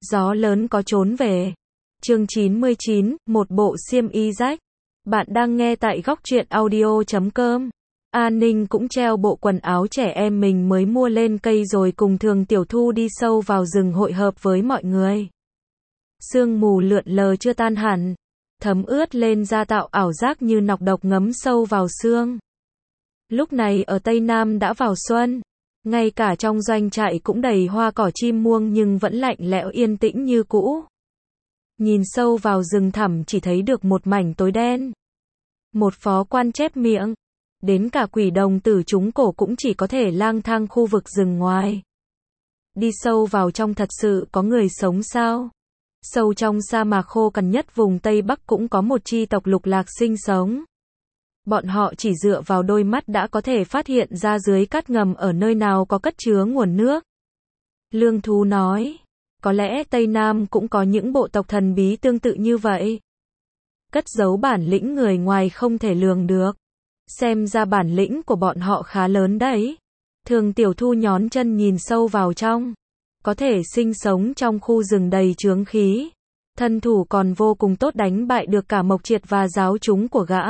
Gió lớn có trốn về. Chương 99, một bộ xiêm y rách. Bạn đang nghe tại góc truyện audio.com. An Ninh cũng treo bộ quần áo trẻ em mình mới mua lên cây rồi cùng Thường Tiểu Thu đi sâu vào rừng hội hợp với mọi người. Sương mù lượn lờ chưa tan hẳn, thấm ướt lên da tạo ảo giác như nọc độc ngấm sâu vào xương. Lúc này ở Tây Nam đã vào xuân, ngay cả trong doanh trại cũng đầy hoa cỏ chim muông nhưng vẫn lạnh lẽo yên tĩnh như cũ. Nhìn sâu vào rừng thẳm chỉ thấy được một mảnh tối đen. Một phó quan chép miệng, đến cả quỷ đồng tử chúng cổ cũng chỉ có thể lang thang khu vực rừng ngoài. Đi sâu vào trong thật sự có người sống sao? Sâu trong sa mạc khô cằn nhất vùng Tây Bắc cũng có một chi tộc lục lạc sinh sống. Bọn họ chỉ dựa vào đôi mắt đã có thể phát hiện ra dưới cát ngầm ở nơi nào có cất chứa nguồn nước. Lương Thú nói, có lẽ Tây Nam cũng có những bộ tộc thần bí tương tự như vậy. Cất giấu bản lĩnh người ngoài không thể lường được. Xem ra bản lĩnh của bọn họ khá lớn đấy. Thường Tiểu Thu nhón chân nhìn sâu vào trong. Có thể sinh sống trong khu rừng đầy chướng khí. Thân thủ còn vô cùng tốt, đánh bại được cả Mộc Triệt và giáo chúng của gã.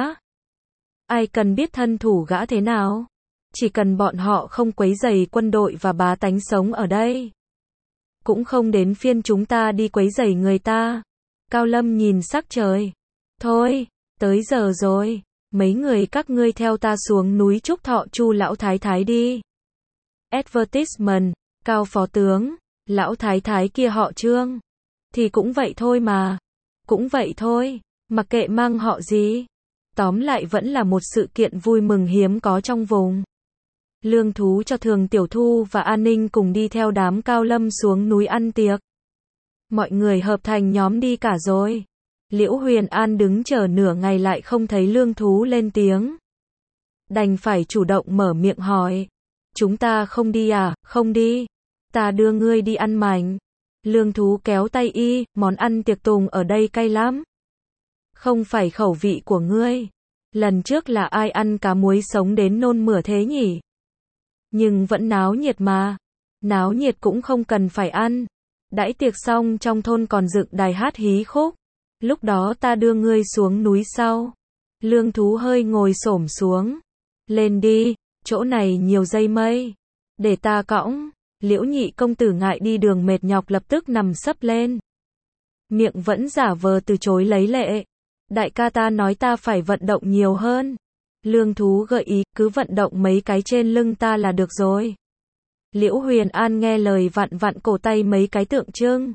Ai cần biết thân thủ gã thế nào? Chỉ cần bọn họ không quấy rầy quân đội và bá tánh sống ở đây. Cũng không đến phiên chúng ta đi quấy rầy người ta. Cao Lâm nhìn sắc trời. Thôi, tới giờ rồi. Mấy người các ngươi theo ta xuống núi Trúc Thọ Chu lão thái thái đi. Advertisement, Cao phó tướng, lão thái thái kia họ Trương. Thì cũng vậy thôi mà. Cũng vậy thôi, mặc kệ mang họ gì. Tóm lại vẫn là một sự kiện vui mừng hiếm có trong vùng. Lương Thú cho Thường Tiểu Thu và An Ninh cùng đi theo đám Cao Lâm xuống núi ăn tiệc. Mọi người hợp thành nhóm đi cả rồi. Liễu Huyền An đứng chờ nửa ngày lại không thấy Lương Thú lên tiếng. Đành phải chủ động mở miệng hỏi. Chúng ta không đi à? Không đi. Ta đưa ngươi đi ăn mảnh. Lương Thú kéo tay y, món ăn tiệc tùng ở đây cay lắm. Không phải khẩu vị của ngươi. Lần trước là ai ăn cá muối sống đến nôn mửa thế nhỉ? Nhưng vẫn náo nhiệt mà. Náo nhiệt cũng không cần phải ăn. Đãi tiệc xong trong thôn còn dựng đài hát hí khúc. Lúc đó ta đưa ngươi xuống núi sau. Lương Thú hơi ngồi xổm xuống. Lên đi, chỗ này nhiều dây mây. Để ta cõng. Liễu Nhị công tử ngại đi đường mệt nhọc lập tức nằm sấp lên. Miệng vẫn giả vờ từ chối lấy lệ. Đại ca ta nói ta phải vận động nhiều hơn. Lương Thú gợi ý, cứ vận động mấy cái trên lưng ta là được rồi. Liễu Huyền An nghe lời vặn vặn cổ tay mấy cái tượng trưng.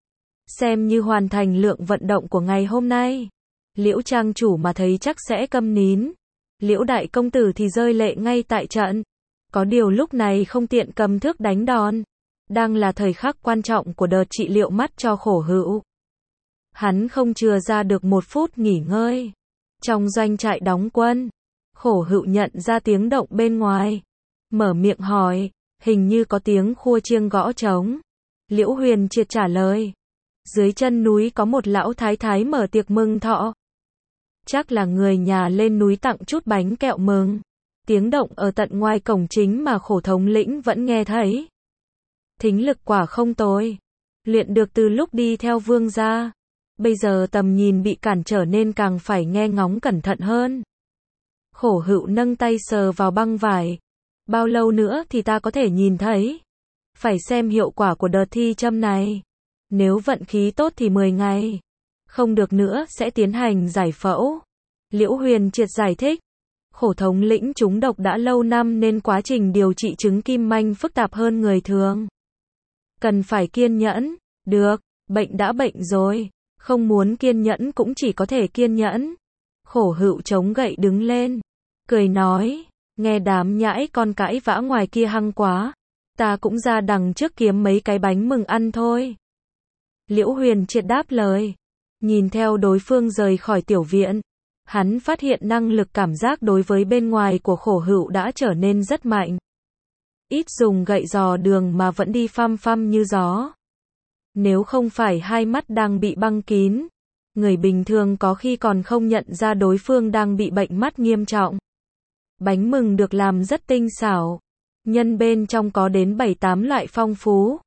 Xem như hoàn thành lượng vận động của ngày hôm nay. Liễu trang chủ mà thấy chắc sẽ câm nín. Liễu đại công tử thì rơi lệ ngay tại trận. Có điều lúc này không tiện cầm thước đánh đòn. Đang là thời khắc quan trọng của đợt trị liệu mắt cho Khổ Hữu. Hắn không chừa ra được một phút nghỉ ngơi. Trong doanh trại đóng quân, Khổ Hữu nhận ra tiếng động bên ngoài. Mở miệng hỏi, hình như có tiếng khua chiêng gõ trống. Liễu Huyền Triệt trả lời. Dưới chân núi có một lão thái thái mở tiệc mừng thọ. Chắc là người nhà lên núi tặng chút bánh kẹo mừng. Tiếng động ở tận ngoài cổng chính mà Khổ thống lĩnh vẫn nghe thấy. Thính lực quả không tồi. Luyện được từ lúc đi theo vương gia. Bây giờ tầm nhìn bị cản trở nên càng phải nghe ngóng cẩn thận hơn. Khổ Hữu nâng tay sờ vào băng vải. Bao lâu nữa thì ta có thể nhìn thấy? Phải xem hiệu quả của đợt thi châm này. Nếu vận khí tốt thì 10 ngày. Không được nữa sẽ tiến hành giải phẫu. Liễu Huyền Triệt giải thích. Khổ thống lĩnh trúng độc đã lâu năm nên quá trình điều trị chứng kim manh phức tạp hơn người thường. Cần phải kiên nhẫn. Được, bệnh đã bệnh rồi. Không muốn kiên nhẫn cũng chỉ có thể kiên nhẫn. Khổ Hữu chống gậy đứng lên. Cười nói, nghe đám nhãi con cãi vã ngoài kia hăng quá. Ta cũng ra đằng trước kiếm mấy cái bánh mừng ăn thôi. Liễu Huyền Triệt đáp lời. Nhìn theo đối phương rời khỏi tiểu viện. Hắn phát hiện năng lực cảm giác đối với bên ngoài của Khổ Hữu đã trở nên rất mạnh. Ít dùng gậy dò đường mà vẫn đi phăm phăm như gió. Nếu không phải hai mắt đang bị băng kín, người bình thường có khi còn không nhận ra đối phương đang bị bệnh mắt nghiêm trọng. Bánh mừng được làm rất tinh xảo. Nhân bên trong có đến 7-8 loại phong phú.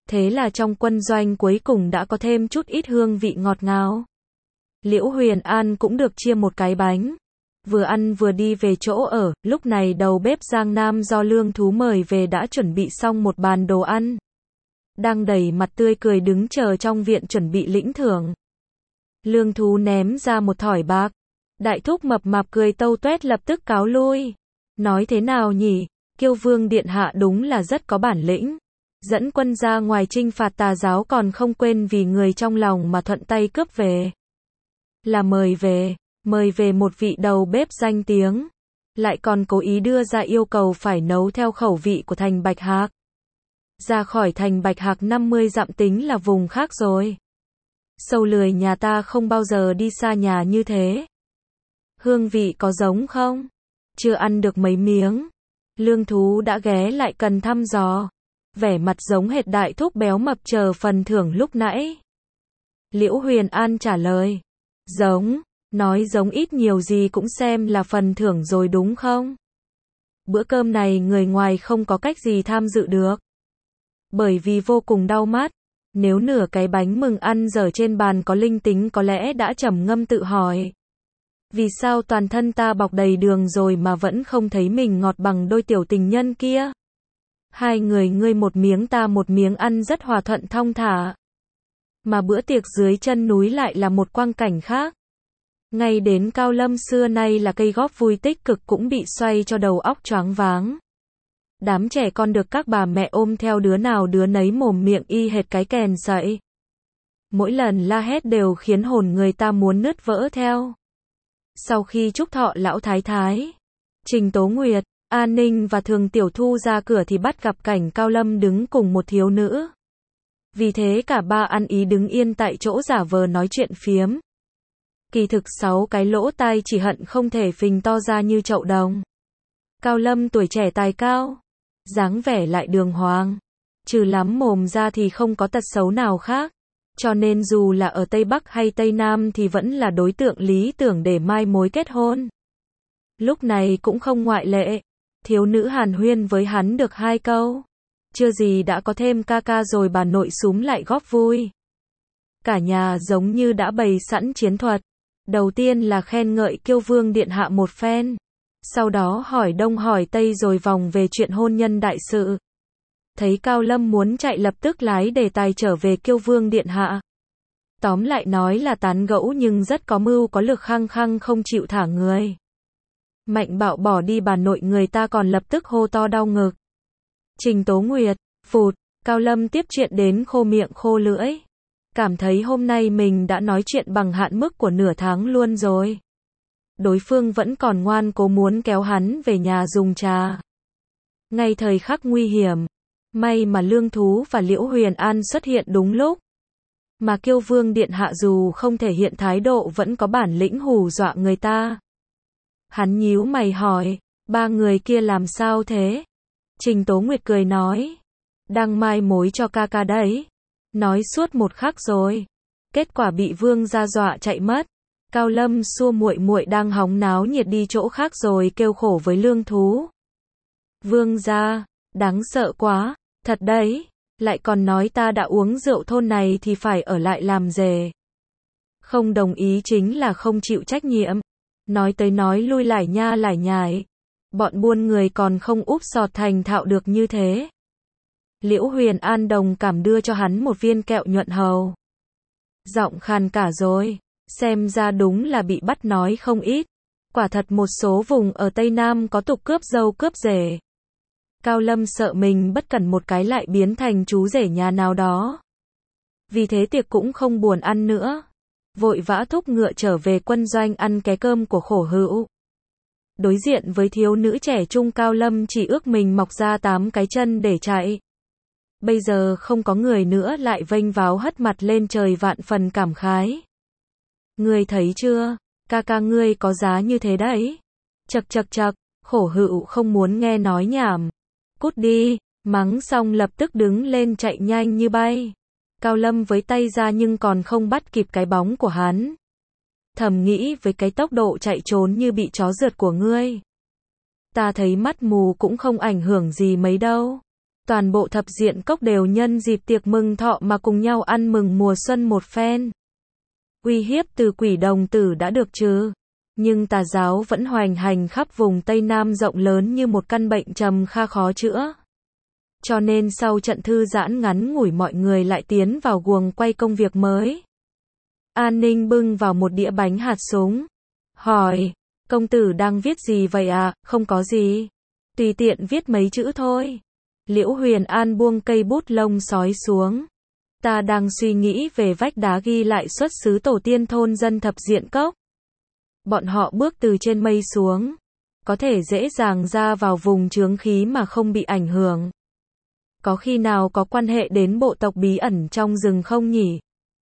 Thế là trong quân doanh cuối cùng đã có thêm chút ít hương vị ngọt ngào. Liễu Huyền An cũng được chia một cái bánh. Vừa ăn vừa đi về chỗ ở, lúc này đầu bếp Giang Nam do Lương Thú mời về đã chuẩn bị xong một bàn đồ ăn. Đang đầy mặt tươi cười đứng chờ trong viện chuẩn bị lĩnh thưởng. Lương Thú ném ra một thỏi bạc. Đại thúc mập mạp cười tâu tuét lập tức cáo lui. Nói thế nào nhỉ, Kiêu Vương điện hạ đúng là rất có bản lĩnh. Dẫn quân ra ngoài chinh phạt tà giáo còn không quên vì người trong lòng mà thuận tay cướp về. Là mời về một vị đầu bếp danh tiếng. Lại còn cố ý đưa ra yêu cầu phải nấu theo khẩu vị của thành Bạch Hạc. Ra khỏi thành Bạch Hạc 50 dặm tính là vùng khác rồi. Sâu lười nhà ta không bao giờ đi xa nhà như thế. Hương vị có giống không? Chưa ăn được mấy miếng. Lương Thú đã ghé lại cần thăm dò. Vẻ mặt giống hệt đại thúc béo mập chờ phần thưởng lúc nãy. Liễu Huyền An trả lời. Giống, nói giống ít nhiều gì cũng xem là phần thưởng rồi đúng không? Bữa cơm này người ngoài không có cách gì tham dự được. Bởi vì vô cùng đau mắt. Nếu nửa cái bánh mừng ăn dở trên bàn có linh tính có lẽ đã trầm ngâm tự hỏi. Vì sao toàn thân ta bọc đầy đường rồi mà vẫn không thấy mình ngọt bằng đôi tiểu tình nhân kia? Hai người ngươi một miếng ta một miếng ăn rất hòa thuận thong thả. Mà bữa tiệc dưới chân núi lại là một quang cảnh khác. Ngay đến Cao Lâm xưa nay là cây góp vui tích cực cũng bị xoay cho đầu óc choáng váng. Đám trẻ con được các bà mẹ ôm theo đứa nào đứa nấy mồm miệng y hệt cái kèn sậy. Mỗi lần la hét đều khiến hồn người ta muốn nứt vỡ theo. Sau khi chúc thọ lão thái thái, Trình Tố Nguyệt, An Ninh và Thường Tiểu Thu ra cửa thì bắt gặp cảnh Cao Lâm đứng cùng một thiếu nữ. Vì thế cả ba ăn ý đứng yên tại chỗ giả vờ nói chuyện phiếm. Kỳ thực 6 cái lỗ tai chỉ hận không thể phình to ra như chậu đồng. Cao Lâm tuổi trẻ tài cao, dáng vẻ lại đường hoàng, trừ lắm mồm ra thì không có tật xấu nào khác, cho nên dù là ở Tây Bắc hay Tây Nam thì vẫn là đối tượng lý tưởng để mai mối kết hôn. Lúc này cũng không ngoại lệ, thiếu nữ hàn huyên với hắn được 2 câu. Chưa gì đã có thêm ca ca rồi bà nội súm lại góp vui. Cả nhà giống như đã bày sẵn chiến thuật. Đầu tiên là khen ngợi Kiêu Vương điện hạ một phen. Sau đó hỏi đông hỏi tây rồi vòng về chuyện hôn nhân đại sự. Thấy Cao Lâm muốn chạy lập tức lái đề tài trở về Kiêu Vương điện hạ. Tóm lại nói là tán gẫu nhưng rất có mưu có lực khăng khăng không chịu thả người. Mạnh bạo bỏ đi bà nội người ta còn lập tức hô to đau ngực. Trình Tố Nguyệt, phụt, Cao Lâm tiếp chuyện đến khô miệng khô lưỡi. Cảm thấy hôm nay mình đã nói chuyện bằng hạn mức của nửa tháng luôn rồi. Đối phương vẫn còn ngoan cố muốn kéo hắn về nhà dùng trà. Ngay thời khắc nguy hiểm, may mà Lương Thú và Liễu Huyền An xuất hiện đúng lúc. Mà Kiêu Vương điện hạ dù không thể hiện thái độ vẫn có bản lĩnh hù dọa người ta. Hắn nhíu mày hỏi, ba người kia làm sao thế? Trình Tố Nguyệt cười nói, đang mai mối cho ca ca đấy. Nói suốt một khắc rồi, kết quả bị Vương gia dọa chạy mất. Cao Lâm xua muội muội đang hóng náo nhiệt đi chỗ khác rồi kêu khổ với Lương Thú. Vương gia, đáng sợ quá, thật đấy, lại còn nói ta đã uống rượu thôn này thì phải ở lại làm rể. Không đồng ý chính là không chịu trách nhiệm. Nói tới nói lui lải nha lải nhải. Bọn buôn người còn không úp sọt thành thạo được như thế. Liễu Huyền An đồng cảm đưa cho hắn một viên kẹo nhuận hầu. Giọng khàn cả rồi, xem ra đúng là bị bắt nói không ít. Quả thật một số vùng ở Tây Nam có tục cướp dâu cướp rể. Cao Lâm sợ mình bất cẩn một cái lại biến thành chú rể nhà nào đó. Vì thế tiệc cũng không buồn ăn nữa. Vội vã thúc ngựa trở về quân doanh ăn cái cơm của khổ hữu. Đối diện với thiếu nữ trẻ trung Cao Lâm chỉ ước mình mọc ra 8 cái chân để chạy. Bây giờ không có người nữa lại vênh váo hất mặt lên trời vạn phần cảm khái. Ngươi thấy chưa, ca ca ngươi có giá như thế đấy. Chậc chậc chậc, khổ hữu không muốn nghe nói nhảm. Cút đi, mắng xong lập tức đứng lên chạy nhanh như bay. Cao Lâm với tay ra nhưng còn không bắt kịp cái bóng của hắn. Thầm nghĩ với cái tốc độ chạy trốn như bị chó rượt của ngươi. Ta thấy mắt mù cũng không ảnh hưởng gì mấy đâu. Toàn bộ Thập Diện Cốc đều nhân dịp tiệc mừng thọ mà cùng nhau ăn mừng mùa xuân một phen. Uy hiếp từ quỷ đồng tử đã được trừ, nhưng tà giáo vẫn hoành hành khắp vùng Tây Nam rộng lớn như một căn bệnh trầm kha khó chữa. Cho nên sau trận thư giãn ngắn ngủi mọi người lại tiến vào guồng quay công việc mới. An Ninh bưng vào một đĩa bánh hạt súng. Hỏi, công tử đang viết gì vậy à? Không có gì. Tùy tiện viết mấy chữ thôi. Liễu Huyền An buông cây bút lông sói xuống. Ta đang suy nghĩ về vách đá ghi lại xuất xứ tổ tiên thôn dân Thập Diện Cốc. Bọn họ bước từ trên mây xuống, có thể dễ dàng ra vào vùng chướng khí mà không bị ảnh hưởng. Có khi nào có quan hệ đến bộ tộc bí ẩn trong rừng không nhỉ?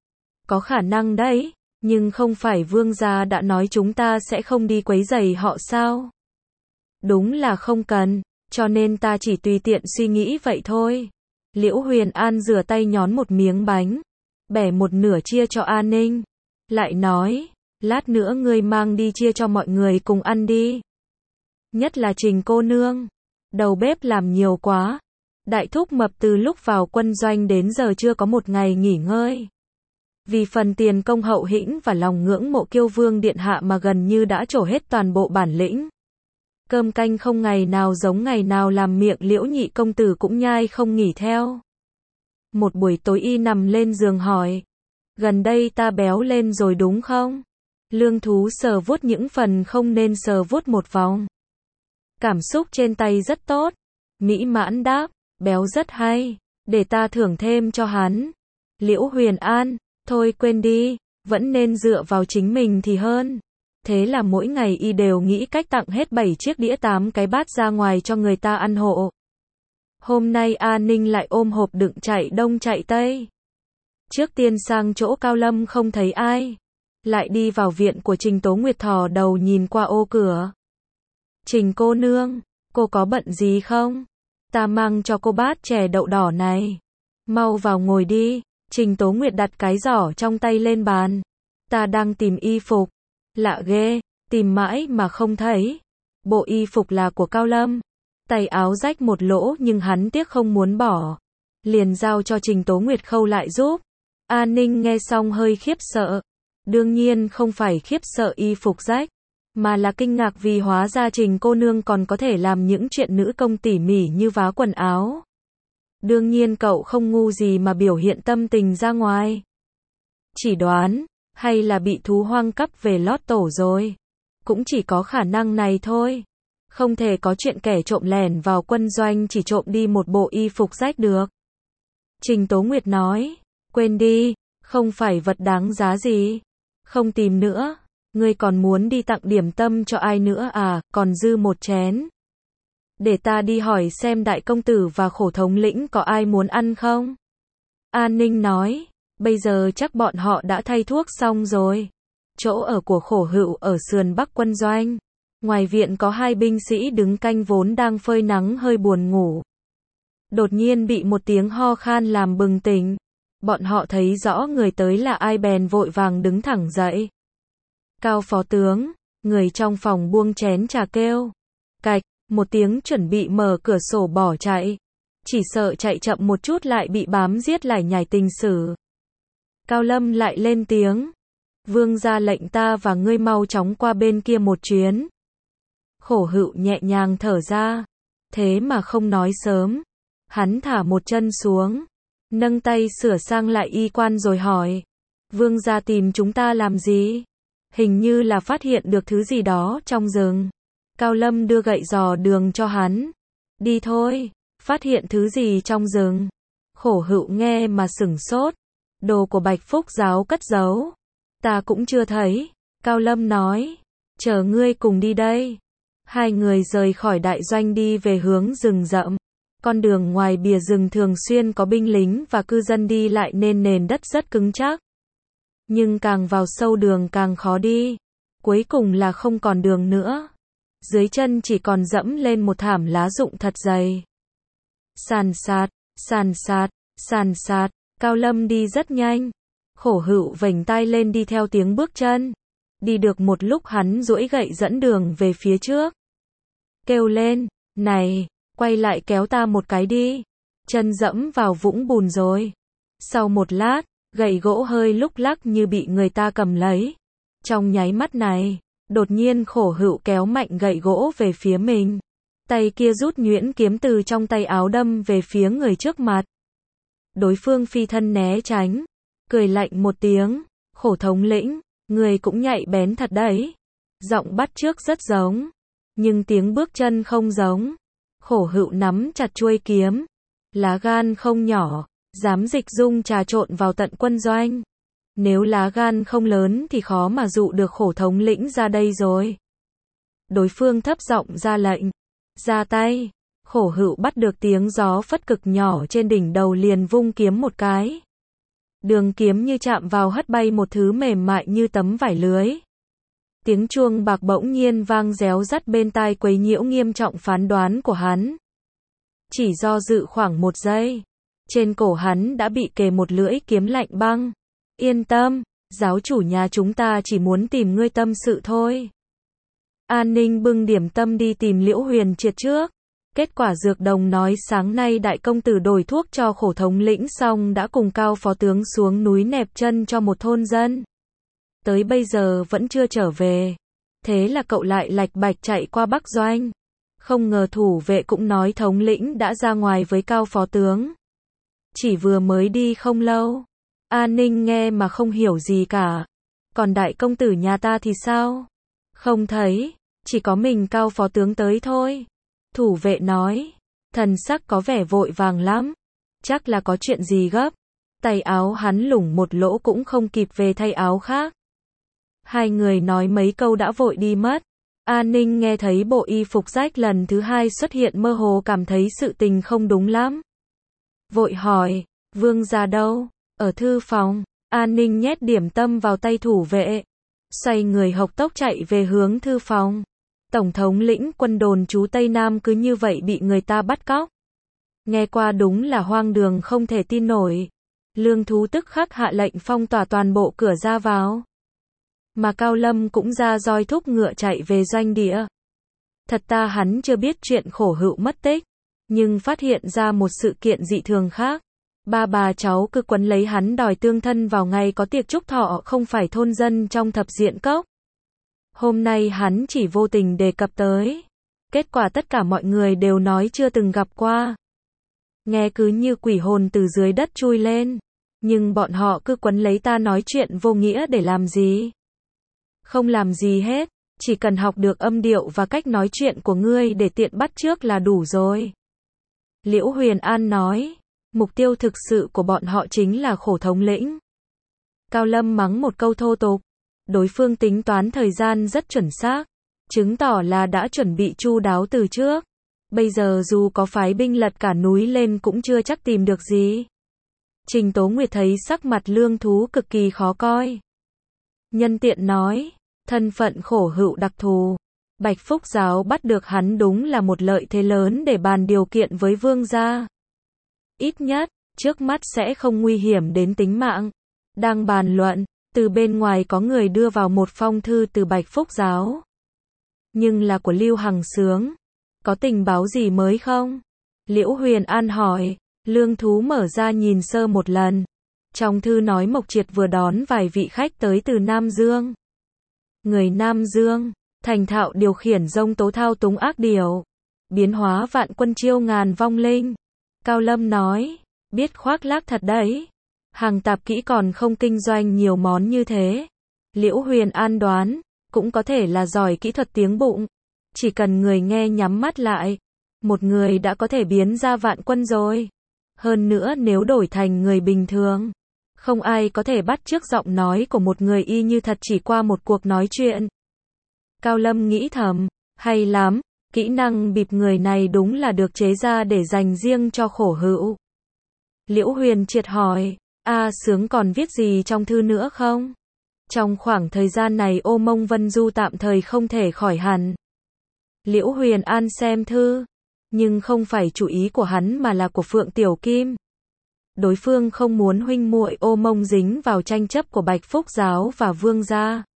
Có khả năng đấy, nhưng không phải vương gia đã nói chúng ta sẽ không đi quấy rầy họ sao? Đúng là không cần, cho nên ta chỉ tùy tiện suy nghĩ vậy thôi. Liễu Huyền An rửa tay nhón một miếng bánh, bẻ một nửa chia cho An Ninh. Lại nói, lát nữa ngươi mang đi chia cho mọi người cùng ăn đi. Nhất là Trình cô nương. Đầu bếp làm nhiều quá. Đại thúc mập từ lúc vào quân doanh đến giờ chưa có một ngày nghỉ ngơi. Vì phần tiền công hậu hĩnh và lòng ngưỡng mộ Kiêu Vương điện hạ mà gần như đã trổ hết toàn bộ bản lĩnh. Cơm canh không ngày nào giống ngày nào làm miệng Liễu nhị công tử cũng nhai không nghỉ theo. Một buổi tối y nằm lên giường hỏi. Gần đây ta béo lên rồi đúng không? Lương thú sờ vuốt những phần không nên sờ vuốt một vòng. Cảm xúc trên tay rất tốt. Mỹ mãn đáp, béo rất hay, để ta thưởng thêm cho hắn. Liễu Huyền An, thôi quên đi, vẫn nên dựa vào chính mình thì hơn. Thế là mỗi ngày y đều nghĩ cách tặng hết 7 chiếc đĩa 8 cái bát ra ngoài cho người ta ăn hộ. Hôm nay An Ninh lại ôm hộp đựng chạy đông chạy tây. Trước tiên sang chỗ Cao Lâm không thấy ai. Lại đi vào viện của Trình Tố Nguyệt thò đầu nhìn qua ô cửa. Trình cô nương, cô có bận gì không? Ta mang cho cô bát chè đậu đỏ này. Mau vào ngồi đi. Trình Tố Nguyệt đặt cái giỏ trong tay lên bàn. Ta đang tìm y phục. Lạ ghê, tìm mãi mà không thấy. Bộ y phục là của Cao Lâm. Tay áo rách một lỗ nhưng hắn tiếc không muốn bỏ. Liền giao cho Trình Tố Nguyệt khâu lại giúp. An Ninh nghe xong hơi khiếp sợ. Đương nhiên không phải khiếp sợ y phục rách, mà là kinh ngạc vì hóa ra Trình cô nương còn có thể làm những chuyện nữ công tỉ mỉ như vá quần áo. Đương nhiên cậu không ngu gì mà biểu hiện tâm tình ra ngoài. Chỉ đoán, hay là bị thú hoang cắp về lót tổ rồi. Cũng chỉ có khả năng này thôi. Không thể có chuyện kẻ trộm lẻn vào quân doanh chỉ trộm đi một bộ y phục rách được. Trình Tố Nguyệt nói, quên đi, không phải vật đáng giá gì. Không tìm nữa. Ngươi còn muốn đi tặng điểm tâm cho ai nữa à, còn dư một chén. Để ta đi hỏi xem đại công tử và Khổ thống lĩnh có ai muốn ăn không? An Ninh nói, bây giờ chắc bọn họ đã thay thuốc xong rồi. Chỗ ở của Khổ Hữu ở sườn bắc quân doanh. Ngoài viện có 2 binh sĩ đứng canh vốn đang phơi nắng hơi buồn ngủ. Đột nhiên bị một tiếng ho khan làm bừng tỉnh. Bọn họ thấy rõ người tới là ai bèn vội vàng đứng thẳng dậy. Cao phó tướng, người trong phòng buông chén trà kêu. Cạch, một tiếng chuẩn bị mở cửa sổ bỏ chạy. Chỉ sợ chạy chậm một chút lại bị bám giết lại nhảy tình sử. Cao Lâm lại lên tiếng. Vương ra lệnh ta và ngươi mau chóng qua bên kia một chuyến. Khổ Hữu nhẹ nhàng thở ra. Thế mà không nói sớm. Hắn thả một chân xuống. Nâng tay sửa sang lại y quan rồi hỏi. Vương gia tìm chúng ta làm gì? Hình như là phát hiện được thứ gì đó trong rừng. Cao Lâm đưa gậy dò đường cho hắn. Đi thôi, phát hiện thứ gì trong rừng. Khổ Hữu nghe mà sửng sốt. Đồ của Bạch Phúc giáo cất giấu. Ta cũng chưa thấy. Cao Lâm nói. Chờ ngươi cùng đi đây. Hai người rời khỏi đại doanh đi về hướng rừng rậm. Con đường ngoài bìa rừng thường xuyên có binh lính và cư dân đi lại nên nền đất rất cứng chắc. Nhưng càng vào sâu đường càng khó đi. Cuối cùng là không còn đường nữa. Dưới chân chỉ còn dẫm lên một thảm lá rụng thật dày. Sàn sạt, sàn sạt, sàn sạt. Cao Lâm đi rất nhanh. Khổ Hữu vểnh tai lên đi theo tiếng bước chân. Đi được một lúc hắn duỗi gậy dẫn đường về phía trước. Kêu lên, này, quay lại kéo ta một cái đi. chân dẫm vào vũng bùn rồi. Sau một lát, gậy gỗ hơi lúc lắc như bị người ta cầm lấy. Trong nháy mắt này, đột nhiên Khổ Hữu kéo mạnh gậy gỗ về phía mình. Tay kia rút nhuyễn kiếm từ trong tay áo đâm về phía người trước mặt. Đối phương phi thân né tránh, cười lạnh một tiếng, Khổ thống lĩnh, người cũng nhạy bén thật đấy. Giọng bắt chước rất giống, nhưng tiếng bước chân không giống. Khổ Hữu nắm chặt chuôi kiếm, lá gan không nhỏ, dám dịch dung trà trộn vào tận quân doanh. Nếu lá gan không lớn thì khó mà dụ được Khổ thống lĩnh ra đây rồi. Đối phương thấp giọng ra lệnh, ra tay. Khổ Hữu bắt được tiếng gió phất cực nhỏ trên đỉnh đầu liền vung kiếm một cái. Đường kiếm như chạm vào hất bay một thứ mềm mại như tấm vải lưới. Tiếng chuông bạc bỗng nhiên vang réo rắt bên tai quấy nhiễu nghiêm trọng phán đoán của hắn. Chỉ do dự khoảng một giây, trên cổ hắn đã bị kề một lưỡi kiếm lạnh băng. Yên tâm, giáo chủ nhà chúng ta chỉ muốn tìm ngươi tâm sự thôi. An Ninh bưng điểm tâm đi tìm Liễu Huyền Triệt trước. Kết quả dược đồng nói sáng nay đại công tử đổi thuốc cho Khổ thống lĩnh xong đã cùng Cao phó tướng xuống núi nẹp chân cho một thôn dân. Tới bây giờ vẫn chưa trở về. Thế là cậu lại lạch bạch chạy qua Bắc Doanh. Không ngờ thủ vệ cũng nói thống lĩnh đã ra ngoài với Cao phó tướng. Chỉ vừa mới đi không lâu. An Ninh nghe mà không hiểu gì cả. Còn đại công tử nhà ta thì sao? Không thấy, chỉ có mình Cao phó tướng tới thôi. Thủ vệ nói, thần sắc có vẻ vội vàng lắm. Chắc là có chuyện gì gấp. Tay áo hắn lủng một lỗ cũng không kịp về thay áo khác. Hai người nói mấy câu đã vội đi mất. An Ninh nghe thấy bộ y phục rách lần thứ hai xuất hiện mơ hồ cảm thấy sự tình không đúng lắm. Vội hỏi, vương gia đâu? Ở thư phòng. An Ninh nhét điểm tâm vào tay thủ vệ. Xoay người hộc tốc chạy về hướng thư phòng. Tổng thống lĩnh quân đồn trú Tây Nam cứ như vậy bị người ta bắt cóc. Nghe qua đúng là hoang đường không thể tin nổi. Lương Thú tức khắc hạ lệnh phong tỏa toàn bộ cửa ra vào. Mà Cao Lâm cũng ra roi thúc ngựa chạy về doanh địa. Thật ta hắn chưa biết chuyện Khổ Hữu mất tích, nhưng phát hiện ra một sự kiện dị thường khác. Ba bà cháu cứ quấn lấy hắn đòi tương thân vào ngày có tiệc chúc thọ không phải thôn dân trong thập diện cốc. Hôm nay hắn chỉ vô tình đề cập tới. Kết quả tất cả mọi người đều nói chưa từng gặp qua. Nghe cứ như quỷ hồn từ dưới đất chui lên. Nhưng bọn họ cứ quấn lấy ta nói chuyện vô nghĩa để làm gì? Không làm gì hết, chỉ cần học được âm điệu và cách nói chuyện của ngươi để tiện bắt chước là đủ rồi. Liễu Huyền An nói, mục tiêu thực sự của bọn họ chính là Khổ thống lĩnh. Cao Lâm mắng một câu thô tục. Đối phương tính toán thời gian rất chuẩn xác, chứng tỏ là đã chuẩn bị chu đáo từ trước. Bây giờ dù có phái binh lật cả núi lên cũng chưa chắc tìm được gì. Trình Tố Nguyệt thấy sắc mặt Lương Thú cực kỳ khó coi. Nhân tiện nói, thân phận Khổ Hữu đặc thù. Bạch Phúc Giáo bắt được hắn đúng là một lợi thế lớn để bàn điều kiện với vương gia. Ít nhất, trước mắt sẽ không nguy hiểm đến tính mạng. Đang bàn luận, từ bên ngoài có người đưa vào một phong thư từ Bạch Phúc Giáo. Nhưng là của Lưu Hằng Sướng. Có tình báo gì mới không? Liễu Huyền An hỏi. Lương Thú mở ra nhìn sơ một lần. Trong thư nói Mộc Triệt vừa đón vài vị khách tới từ Nam Dương. Người Nam Dương, thành thạo điều khiển dông tố thao túng ác điều. Biến hóa vạn quân chiêu ngàn vong linh. Cao Lâm nói, biết khoác lác thật đấy. Hàng tạp kỹ còn không kinh doanh nhiều món như thế. Liễu Huyền An đoán, cũng có thể là giỏi kỹ thuật tiếng bụng. Chỉ cần người nghe nhắm mắt lại, một người đã có thể biến ra vạn quân rồi. Hơn nữa nếu đổi thành người bình thường, không ai có thể bắt chước giọng nói của một người y như thật chỉ qua một cuộc nói chuyện. Cao Lâm nghĩ thầm, hay lắm, kỹ năng bịp người này đúng là được chế ra để dành riêng cho Khổ Hữu. Liễu Huyền Triệt hỏi, Sướng còn viết gì trong thư nữa không? Trong khoảng thời gian này Ô Mông Vân Du tạm thời không thể khỏi hẳn. Liễu Huyền An xem thư, nhưng không phải chủ ý của hắn mà là của Phượng Tiểu Kim. Đối phương không muốn huynh muội Ô Mông dính vào tranh chấp của Bạch Phúc Giáo và Vương gia.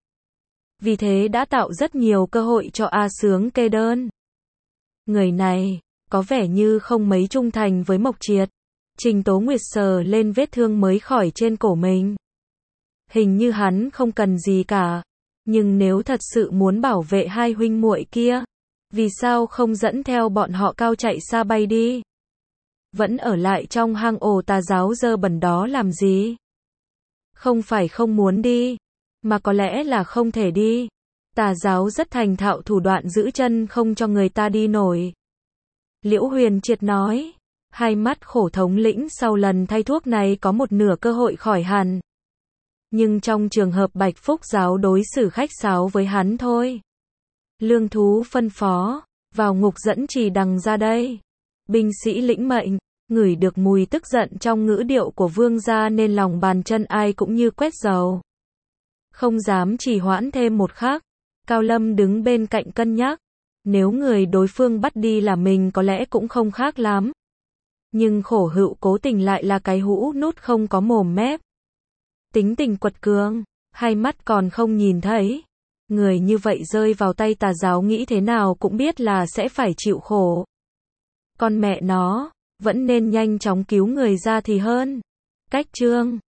Vì thế đã tạo rất nhiều cơ hội cho Sướng kê đơn. Người này, có vẻ như không mấy trung thành với Mộc Triệt. Trình Tố Nguyệt sờ lên vết thương mới khỏi trên cổ mình. Hình như hắn không cần gì cả. Nhưng nếu thật sự muốn bảo vệ hai huynh muội kia, vì sao không dẫn theo bọn họ cao chạy xa bay đi? Vẫn ở lại trong hang ổ tà giáo dơ bẩn đó làm gì? Không phải không muốn đi, mà có lẽ là không thể đi. Tà giáo rất thành thạo thủ đoạn giữ chân không cho người ta đi nổi. Liễu Huyền Triệt nói, hai mắt khổ thống lĩnh sau lần thay thuốc này có một nửa cơ hội khỏi hẳn. Nhưng trong trường hợp Bạch Phúc giáo đối xử khách sáo với hắn thôi. Lương Thú phân phó, vào ngục dẫn Trì Đằng ra đây. Binh sĩ lĩnh mệnh, ngửi được mùi tức giận trong ngữ điệu của vương gia nên lòng bàn chân ai cũng như quét dầu. Không dám trì hoãn thêm một khắc, Cao Lâm đứng bên cạnh cân nhắc. Nếu người đối phương bắt đi là mình có lẽ cũng không khác lắm. Nhưng Khổ Hữu cố tình lại là cái hũ nút không có mồm mép. Tính tình quật cường, hai mắt còn không nhìn thấy. Người như vậy rơi vào tay tà giáo nghĩ thế nào cũng biết là sẽ phải chịu khổ. Con mẹ nó, vẫn nên nhanh chóng cứu người ra thì hơn. Cách chương